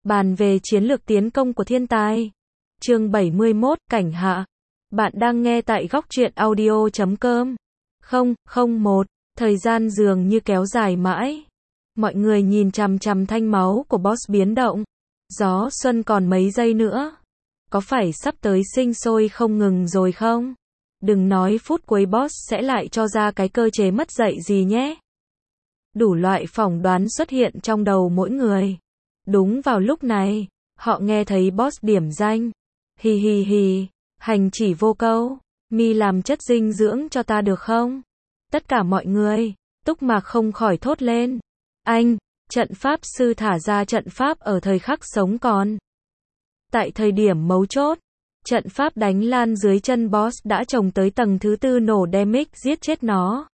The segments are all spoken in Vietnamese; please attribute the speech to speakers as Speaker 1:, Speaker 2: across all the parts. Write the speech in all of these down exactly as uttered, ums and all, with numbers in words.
Speaker 1: Bàn về chiến lược tiến công của thiên tài. Chương bảy mươi mốt, Cảnh Hạ. Bạn đang nghe tại góc truyện audio chấm com. Không, không một. Thời gian dường như kéo dài mãi. Mọi người nhìn chằm chằm thanh máu của boss biến động. Gió xuân còn mấy giây nữa. Có phải sắp tới sinh sôi không ngừng rồi không? Đừng nói phút cuối boss sẽ lại cho ra cái cơ chế mất dạy gì nhé. Đủ loại phỏng đoán xuất hiện trong đầu mỗi người. Đúng vào lúc này, họ nghe thấy boss điểm danh. Hi hi hi, hành chỉ vô câu, mi làm chất dinh dưỡng cho ta được không? Tất cả mọi người, Túc Mạc không khỏi thốt lên. Anh, trận pháp sư thả ra trận pháp ở thời khắc sống còn. Tại thời điểm mấu chốt, trận pháp đánh lan dưới chân boss đã trồng tới tầng thứ tư nổ damage giết chết nó.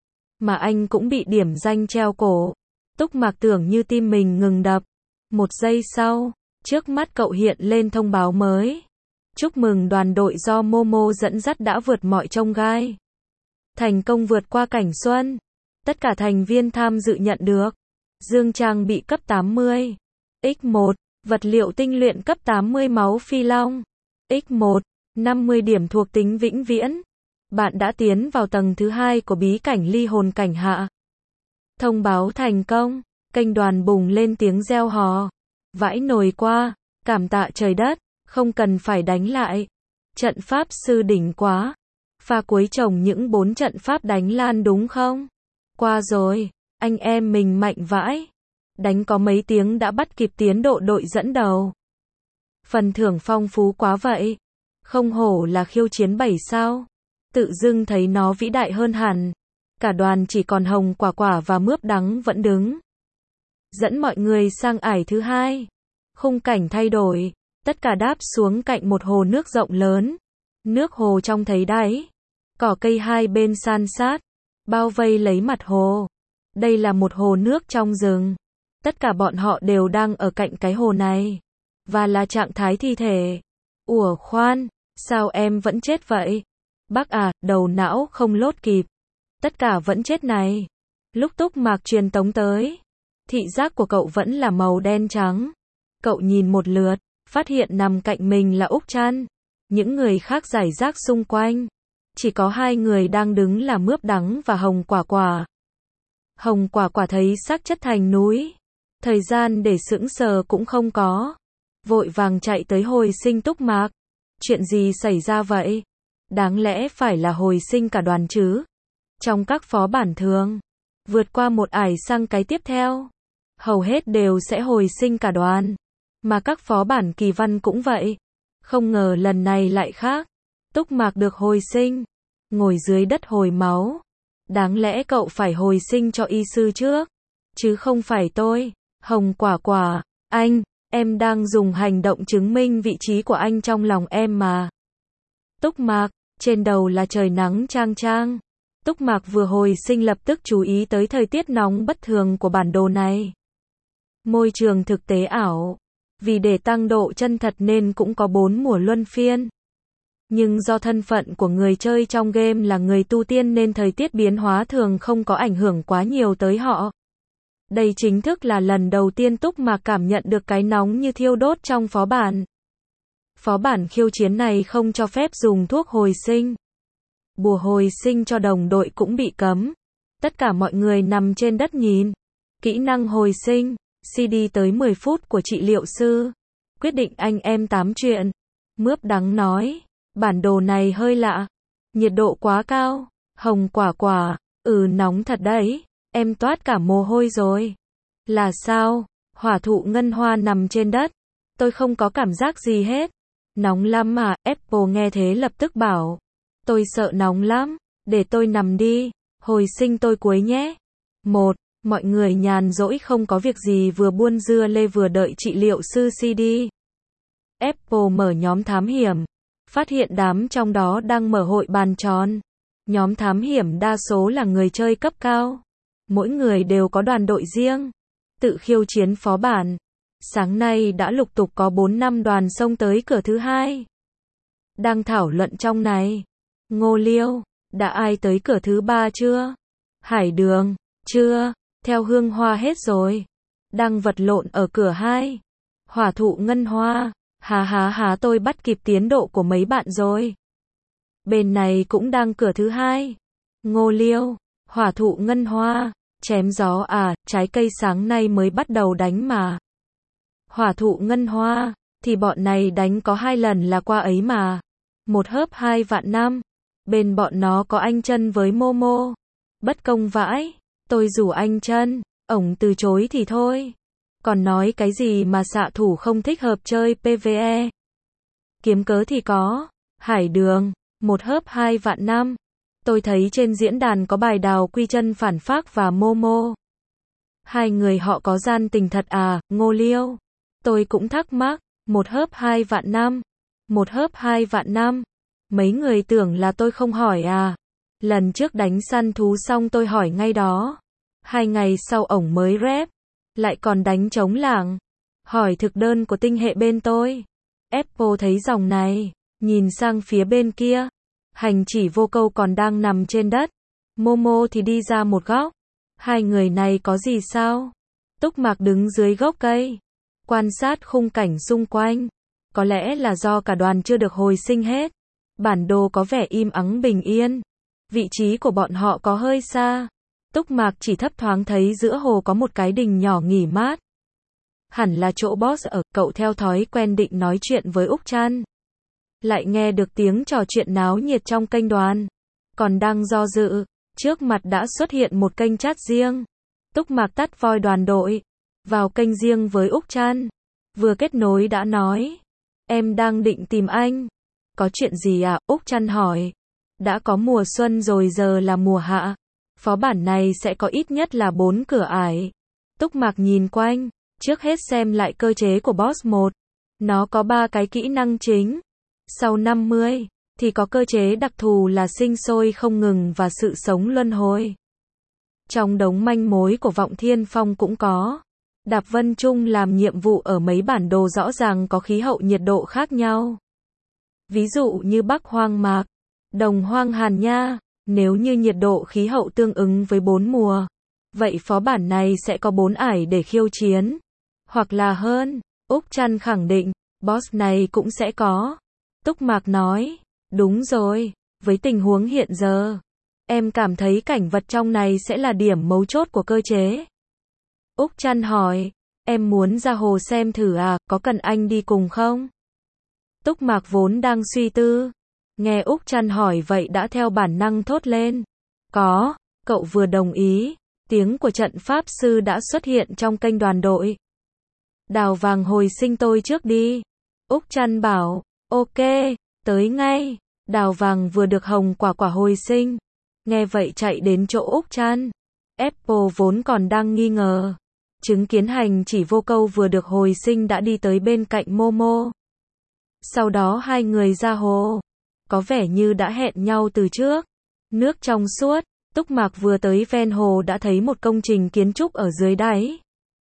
Speaker 1: Mà anh cũng bị điểm danh treo cổ. Túc Mạc tưởng như tim mình ngừng đập. Một giây sau, trước mắt cậu hiện lên thông báo mới. Chúc mừng đoàn đội do Momo dẫn dắt đã vượt mọi chông gai. Thành công vượt qua cảnh xuân. Tất cả thành viên tham dự nhận được. Dương trang bị cấp tám mươi. nhân một. Vật liệu tinh luyện cấp tám mươi máu phi long. nhân một. năm mươi điểm thuộc tính vĩnh viễn. Bạn đã tiến vào tầng thứ hai của bí cảnh ly hồn cảnh hạ. Thông báo thành công. Kênh đoàn bùng lên tiếng reo hò. Vãi nồi qua. Cảm tạ trời đất. Không cần phải đánh lại. Trận pháp sư đỉnh quá. Pha cuối trồng những bốn trận pháp đánh lan đúng không? Qua rồi. Anh em mình mạnh vãi. Đánh có mấy tiếng đã bắt kịp tiến độ đội dẫn đầu. Phần thưởng phong phú quá vậy. Không hổ là khiêu chiến bảy sao. Tự dưng thấy nó vĩ đại hơn hẳn. Cả đoàn chỉ còn Hồng Quả Quả và Mướp Đắng vẫn đứng. Dẫn mọi người sang ải thứ hai. Khung cảnh thay đổi. Tất cả đáp xuống cạnh một hồ nước rộng lớn. Nước hồ trong thấy đáy. Cỏ cây hai bên san sát. Bao vây lấy mặt hồ. Đây là một hồ nước trong rừng. Tất cả bọn họ đều đang ở cạnh cái hồ này. Và là trạng thái thi thể. Ủa khoan, sao em vẫn chết vậy? Bác à, đầu não không lốt kịp. Tất cả vẫn chết này. Lúc Túc Mạc truyền tống tới. Thị giác của cậu vẫn là màu đen trắng. Cậu nhìn một lượt, phát hiện nằm cạnh mình là Úc Trăn. Những người khác rải rác xung quanh. Chỉ có hai người đang đứng là Mướp Đắng và Hồng Quả Quả. Hồng Quả Quả thấy xác chất thành núi. Thời gian để sững sờ cũng không có. Vội vàng chạy tới hồi sinh Túc Mạc. Chuyện gì xảy ra vậy? Đáng lẽ phải là hồi sinh cả đoàn chứ. Trong các phó bản thường, vượt qua một ải sang cái tiếp theo, hầu hết đều sẽ hồi sinh cả đoàn. Mà các phó bản kỳ văn cũng vậy. Không ngờ lần này lại khác. Túc Mạc được hồi sinh. Ngồi dưới đất hồi máu. Đáng lẽ cậu phải hồi sinh cho y sư trước. Chứ không phải tôi. Hồng Quả Quả. Anh, em đang dùng hành động chứng minh vị trí của anh trong lòng em mà. Túc Mạc. Trên đầu là trời nắng chang chang. Túc Mạc vừa hồi sinh lập tức chú ý tới thời tiết nóng bất thường của bản đồ này. Môi trường thực tế ảo. Vì để tăng độ chân thật nên cũng có bốn mùa luân phiên. Nhưng do thân phận của người chơi trong game là người tu tiên nên thời tiết biến hóa thường không có ảnh hưởng quá nhiều tới họ. Đây chính thức là lần đầu tiên Túc Mạc cảm nhận được cái nóng như thiêu đốt trong phó bản. Phó bản khiêu chiến này không cho phép dùng thuốc hồi sinh. Bùa hồi sinh cho đồng đội cũng bị cấm. Tất cả mọi người nằm trên đất nhìn. Kỹ năng hồi sinh. xê đê tới mười phút của trị liệu sư. Quyết định anh em tám chuyện. Mướp Đắng nói. Bản đồ này hơi lạ. Nhiệt độ quá cao. Hồng Quả Quả. Ừ nóng thật đấy. Em toát cả mồ hôi rồi. Là sao? Hỏa thụ ngân hoa nằm trên đất. Tôi không có cảm giác gì hết. Nóng lắm mà. Apple nghe thế lập tức bảo. Tôi sợ nóng lắm. Để tôi nằm đi. Hồi sinh tôi cuối nhé. Một. Mọi người nhàn rỗi không có việc gì vừa buôn dưa lê vừa đợi trị liệu sư xê đê. Apple mở nhóm thám hiểm. Phát hiện đám trong đó đang mở hội bàn tròn. Nhóm thám hiểm đa số là người chơi cấp cao. Mỗi người đều có đoàn đội riêng. Tự khiêu chiến phó bản. Sáng nay đã lục tục có bốn năm đoàn xông tới cửa thứ hai. Đang thảo luận trong này. Ngô Liêu, đã ai tới cửa thứ ba chưa? Hải Đường, chưa. Theo Hương Hoa hết rồi. Đang vật lộn ở cửa hai. Hỏa thụ ngân hoa, há há há tôi bắt kịp tiến độ của mấy bạn rồi. Bên này cũng đang cửa thứ hai. Ngô Liêu, hỏa thụ ngân hoa, chém gió à, trái cây sáng nay mới bắt đầu đánh mà. Hỏa thụ ngân hoa, thì bọn này đánh có hai lần là qua ấy mà. Một hớp hai vạn năm. Bên bọn nó có anh Chân với Momo. Bất công vãi, tôi rủ anh Chân, ổng từ chối thì thôi. Còn nói cái gì mà xạ thủ không thích hợp chơi pê vê e. Kiếm cớ thì có. Hải Đường, một hớp hai vạn năm. Tôi thấy trên diễn đàn có bài Đào Quy Chân phản phác và Momo. Hai người họ có gian tình thật à, Ngô Liêu? Tôi cũng thắc mắc, một hớp hai vạn năm. Một hớp hai vạn năm. Mấy người tưởng là tôi không hỏi à. Lần trước đánh săn thú xong tôi hỏi ngay đó. Hai ngày sau ổng mới rep. Lại còn đánh trống lảng. Hỏi thực đơn của tinh hệ bên tôi. Apple thấy dòng này. Nhìn sang phía bên kia. Hành chỉ vô câu còn đang nằm trên đất. Momo thì đi ra một góc. Hai người này có gì sao? Túc Mạc đứng dưới gốc cây. Quan sát khung cảnh xung quanh. Có lẽ là do cả đoàn chưa được hồi sinh hết. Bản đồ có vẻ im ắng bình yên. Vị trí của bọn họ có hơi xa. Túc Mạc chỉ thấp thoáng thấy giữa hồ có một cái đình nhỏ nghỉ mát. Hẳn là chỗ boss ở, cậu theo thói quen định nói chuyện với Úc Chan. Lại nghe được tiếng trò chuyện náo nhiệt trong kênh đoàn. Còn đang do dự, trước mặt đã xuất hiện một kênh chat riêng. Túc Mạc tắt voi đoàn đội. Vào kênh riêng với Úc Chan. Vừa kết nối đã nói. Em đang định tìm anh. Có chuyện gì à? Úc Chan hỏi. Đã có mùa xuân rồi giờ là mùa hạ. Phó bản này sẽ có ít nhất là bốn cửa ải. Túc Mạc nhìn quanh. Trước hết xem lại cơ chế của boss một. Nó có ba cái kỹ năng chính. Sau năm mươi, thì có cơ chế đặc thù là sinh sôi không ngừng và sự sống luân hồi. Trong đống manh mối của Vọng Thiên Phong cũng có. Đạp Vân Trung làm nhiệm vụ ở mấy bản đồ rõ ràng có khí hậu nhiệt độ khác nhau. Ví dụ như Bắc Hoang Mạc, Đồng Hoang Hàn Nha, nếu như nhiệt độ khí hậu tương ứng với bốn mùa, vậy phó bản này sẽ có bốn ải để khiêu chiến. Hoặc là hơn, Úc Chan khẳng định, boss này cũng sẽ có. Túc Mạc nói, đúng rồi, với tình huống hiện giờ, em cảm thấy cảnh vật trong này sẽ là điểm mấu chốt của cơ chế. Úc Chan hỏi, em muốn ra hồ xem thử à, có cần anh đi cùng không? Túc Mạc vốn đang suy tư, nghe Úc Chan hỏi vậy đã theo bản năng thốt lên. Có, cậu vừa đồng ý, tiếng của trận pháp sư đã xuất hiện trong kênh đoàn đội. Đào vàng hồi sinh tôi trước đi. Úc Chan bảo, ok, tới ngay. Đào vàng vừa được hồng quả quả hồi sinh. Nghe vậy chạy đến chỗ Úc Chan. Apple vốn còn đang nghi ngờ. Chứng kiến hành chỉ vô câu vừa được hồi sinh đã đi tới bên cạnh Momo. Sau đó hai người ra hồ. Có vẻ như đã hẹn nhau từ trước. Nước trong suốt. Túc Mạc vừa tới ven hồ đã thấy một công trình kiến trúc ở dưới đáy.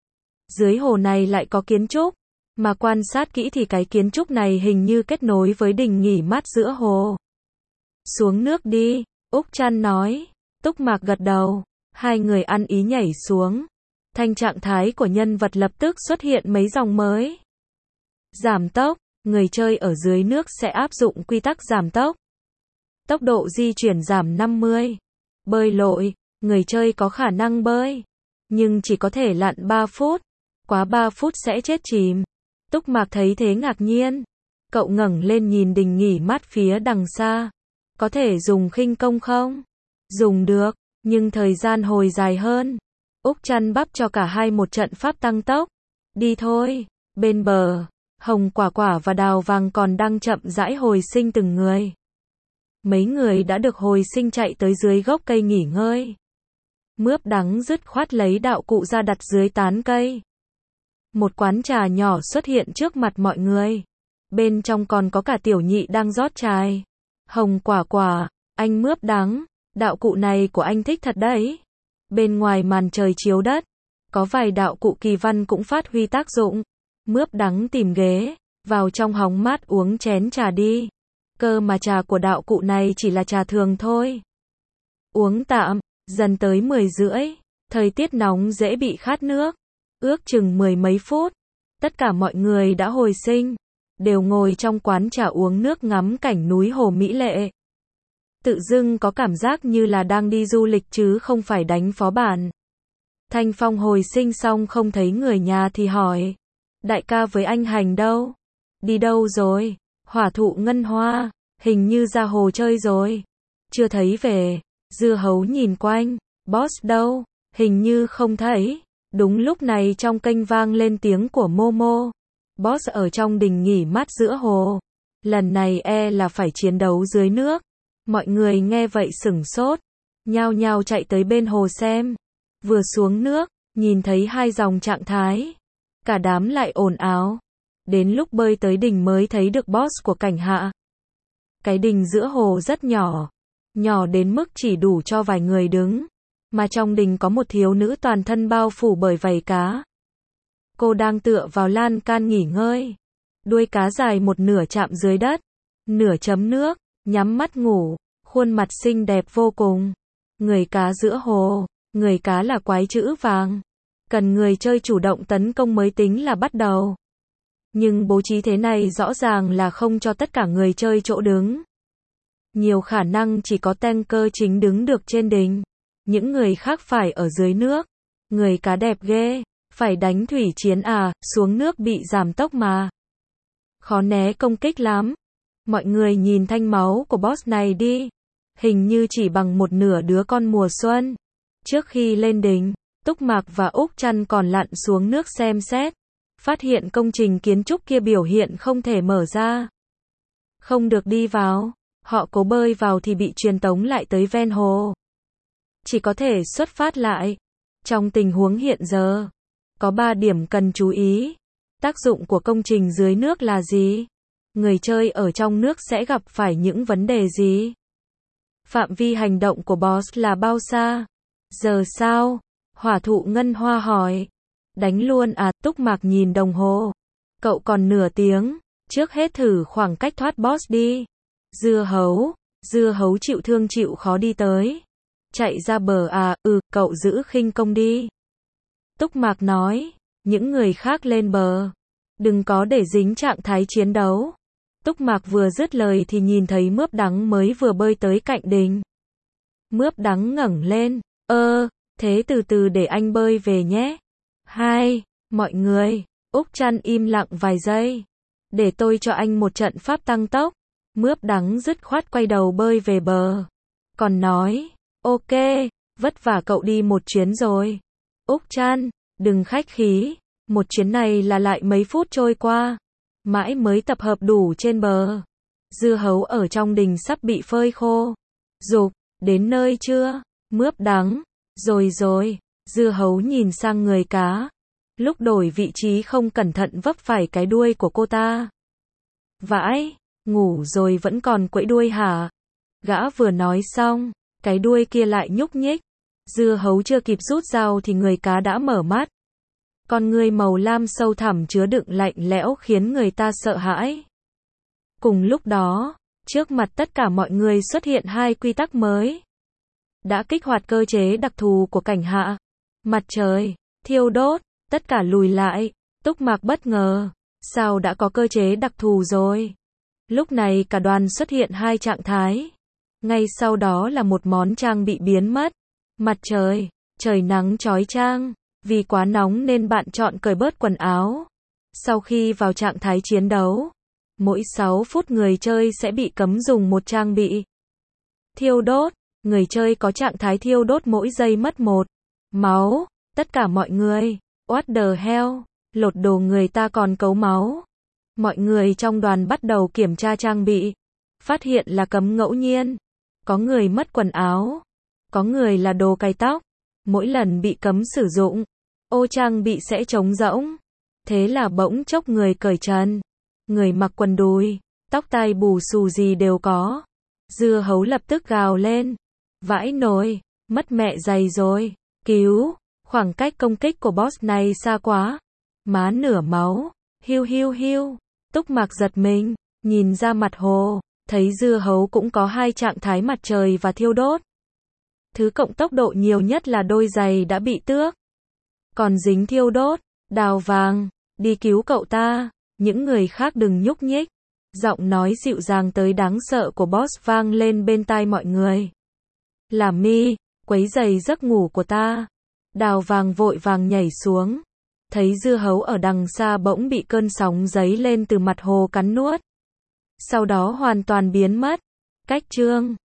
Speaker 1: Dưới hồ này lại có kiến trúc. Mà quan sát kỹ thì cái kiến trúc này hình như kết nối với đình nghỉ mát giữa hồ. Xuống nước đi, Úc Chan nói. Túc Mạc gật đầu. Hai người ăn ý nhảy xuống. Thanh trạng thái của nhân vật lập tức xuất hiện mấy dòng mới. Giảm tốc. Người chơi ở dưới nước sẽ áp dụng quy tắc giảm tốc. Tốc độ di chuyển giảm năm mươi. Bơi lội. Người chơi có khả năng bơi. Nhưng chỉ có thể lặn ba phút. Quá ba phút sẽ chết chìm. Túc Mạc thấy thế ngạc nhiên. Cậu ngẩng lên nhìn đình nghỉ mát phía đằng xa. Có thể dùng khinh công không? Dùng được, nhưng thời gian hồi dài hơn. Úc Chan bắp cho cả hai một trận pháp tăng tốc. Đi thôi. Bên bờ, hồng quả quả và đào vàng còn đang chậm rãi hồi sinh từng người. Mấy người đã được hồi sinh chạy tới dưới gốc cây nghỉ ngơi. Mướp đắng dứt khoát lấy đạo cụ ra đặt dưới tán cây. Một quán trà nhỏ xuất hiện trước mặt mọi người. Bên trong còn có cả tiểu nhị đang rót trà. Hồng quả quả, anh Mướp đắng, đạo cụ này của anh thích thật đấy. Bên ngoài màn trời chiếu đất, có vài đạo cụ kỳ văn cũng phát huy tác dụng. Mướp đắng tìm ghế, vào trong hóng mát uống chén trà đi. Cơ mà trà của đạo cụ này chỉ là trà thường thôi. Uống tạm, dần tới mười rưỡi, thời tiết nóng dễ bị khát nước. Ước chừng mười mấy phút, Tất cả mọi người đã hồi sinh, đều ngồi trong quán trà uống nước ngắm cảnh núi hồ mỹ lệ. Tự dưng có cảm giác như là đang đi du lịch chứ không phải đánh phó bản. Thanh Phong hồi sinh xong không thấy người nhà thì hỏi. Đại ca với anh Hành đâu? Đi đâu rồi? Hỏa thụ ngân hoa, hình như ra hồ chơi rồi. Chưa thấy về. Dưa hấu nhìn quanh. Boss đâu? Hình như không thấy. Đúng lúc này trong kênh vang lên tiếng của Momo. Boss ở trong đình nghỉ mát giữa hồ. Lần này e là phải chiến đấu dưới nước. Mọi người nghe vậy sửng sốt. Nhao nhao chạy tới bên hồ xem. Vừa xuống nước, nhìn thấy hai dòng trạng thái. Cả đám lại ồn ào. Đến lúc bơi tới đình mới thấy được boss của Cảnh Hạ. Cái đình giữa hồ rất nhỏ. Nhỏ đến mức chỉ đủ cho vài người đứng. Mà trong đình có một thiếu nữ toàn thân bao phủ bởi vảy cá. Cô đang tựa vào lan can nghỉ ngơi. Đuôi cá dài một nửa chạm dưới đất. Nửa chấm nước, nhắm mắt ngủ. Khuôn mặt xinh đẹp vô cùng. Người cá giữa hồ. Người cá là quái chữ vàng. Cần người chơi chủ động tấn công mới tính là bắt đầu. Nhưng bố trí thế này rõ ràng là không cho tất cả người chơi chỗ đứng. Nhiều khả năng chỉ có tanker chính đứng được trên đỉnh. Những người khác phải ở dưới nước. Người cá đẹp ghê. Phải đánh thủy chiến à, xuống nước bị giảm tốc mà. Khó né công kích lắm. Mọi người nhìn thanh máu của boss này đi. Hình như chỉ bằng một nửa đứa con mùa xuân. Trước khi lên đỉnh, Túc Mạc và Úc Trăn còn lặn xuống nước xem xét. Phát hiện công trình kiến trúc kia biểu hiện không thể mở ra. Không được đi vào. Họ cố bơi vào thì bị truyền tống lại tới ven hồ. Chỉ có thể xuất phát lại. Trong tình huống hiện giờ, có ba điểm cần chú ý. Tác dụng của công trình dưới nước là gì? Người chơi ở trong nước sẽ gặp phải những vấn đề gì? Phạm vi hành động của boss là bao xa? Giờ sao? Hỏa thụ ngân hoa hỏi. Đánh luôn à? Túc Mạc nhìn đồng hồ. Cậu còn nửa tiếng. Trước hết thử khoảng cách thoát boss đi. Dưa hấu. Dưa hấu chịu thương chịu khó đi tới. Chạy ra bờ à? Ừ, cậu giữ khinh công đi. Túc Mạc nói. Những người khác lên bờ. Đừng có để dính trạng thái chiến đấu. Túc Mạc vừa dứt lời thì nhìn thấy Mướp Đắng mới vừa bơi tới cạnh đình. Mướp Đắng ngẩng lên. Ơ, thế từ từ để anh bơi về nhé. Hai, mọi người. Úc Trăn im lặng vài giây. Để tôi cho anh một trận pháp tăng tốc. Mướp Đắng dứt khoát quay đầu bơi về bờ. Còn nói, ok, vất vả cậu đi một chuyến rồi. Úc Trăn, đừng khách khí. Một chuyến này là lại mấy phút trôi qua. Mãi mới tập hợp đủ trên bờ. Dưa hấu ở trong đình sắp bị phơi khô. Dục, đến nơi chưa? Mướp Đắng. Rồi rồi. Dưa hấu nhìn sang người cá. Lúc đổi vị trí không cẩn thận vấp phải cái đuôi của cô ta. Vãi, ngủ rồi vẫn còn quẫy đuôi hả? Gã vừa nói xong, cái đuôi kia lại nhúc nhích. Dưa hấu chưa kịp rút dao thì người cá đã mở mắt. Con người màu lam sâu thẳm chứa đựng lạnh lẽo khiến người ta sợ hãi. Cùng lúc đó, trước mặt tất cả mọi người xuất hiện hai quy tắc mới. Đã kích hoạt cơ chế đặc thù của Cảnh Hạ. Mặt trời, thiêu đốt, tất cả lùi lại. Túc Mạc bất ngờ. Sao đã có cơ chế đặc thù rồi? Lúc này cả đoàn xuất hiện hai trạng thái. Ngay sau đó là một món trang bị biến mất. Mặt trời, trời nắng chói chang. Vì quá nóng nên bạn chọn cởi bớt quần áo. Sau khi vào trạng thái chiến đấu, mỗi sáu phút người chơi sẽ bị cấm dùng một trang bị. Thiêu đốt, người chơi có trạng thái thiêu đốt mỗi giây mất một máu. Tất cả mọi người, what the hell, lột đồ người ta còn cấu máu. Mọi người trong đoàn bắt đầu kiểm tra trang bị. Phát hiện là cấm ngẫu nhiên. Có người mất quần áo. Có người là đồ cài tóc. Mỗi lần bị cấm sử dụng, ô trang bị sẽ trống rỗng. Thế là bỗng chốc người cởi trần. Người mặc quần đùi, tóc tai bù xù gì đều có. Dưa hấu lập tức gào lên. Vãi nồi, mất mẹ giày rồi. Cứu, khoảng cách công kích của boss này xa quá. Má nửa máu. Hiu hiu hiu. Túc Mạc giật mình, nhìn ra mặt hồ, thấy dưa hấu cũng có hai trạng thái mặt trời và thiêu đốt. Thứ cộng tốc độ nhiều nhất là đôi giày đã bị tước. Còn dính thiêu đốt, đào vàng, Đi cứu cậu ta, những người khác đừng nhúc nhích. Giọng nói dịu dàng tới đáng sợ của boss vang lên bên tai mọi người. Là Mi, quấy rầy giấc ngủ của ta. Đào Vàng vội vàng nhảy xuống. Thấy dưa hấu ở đằng xa bỗng bị cơn sóng giấy lên từ mặt hồ cắn nuốt. Sau đó hoàn toàn biến mất. Cách chương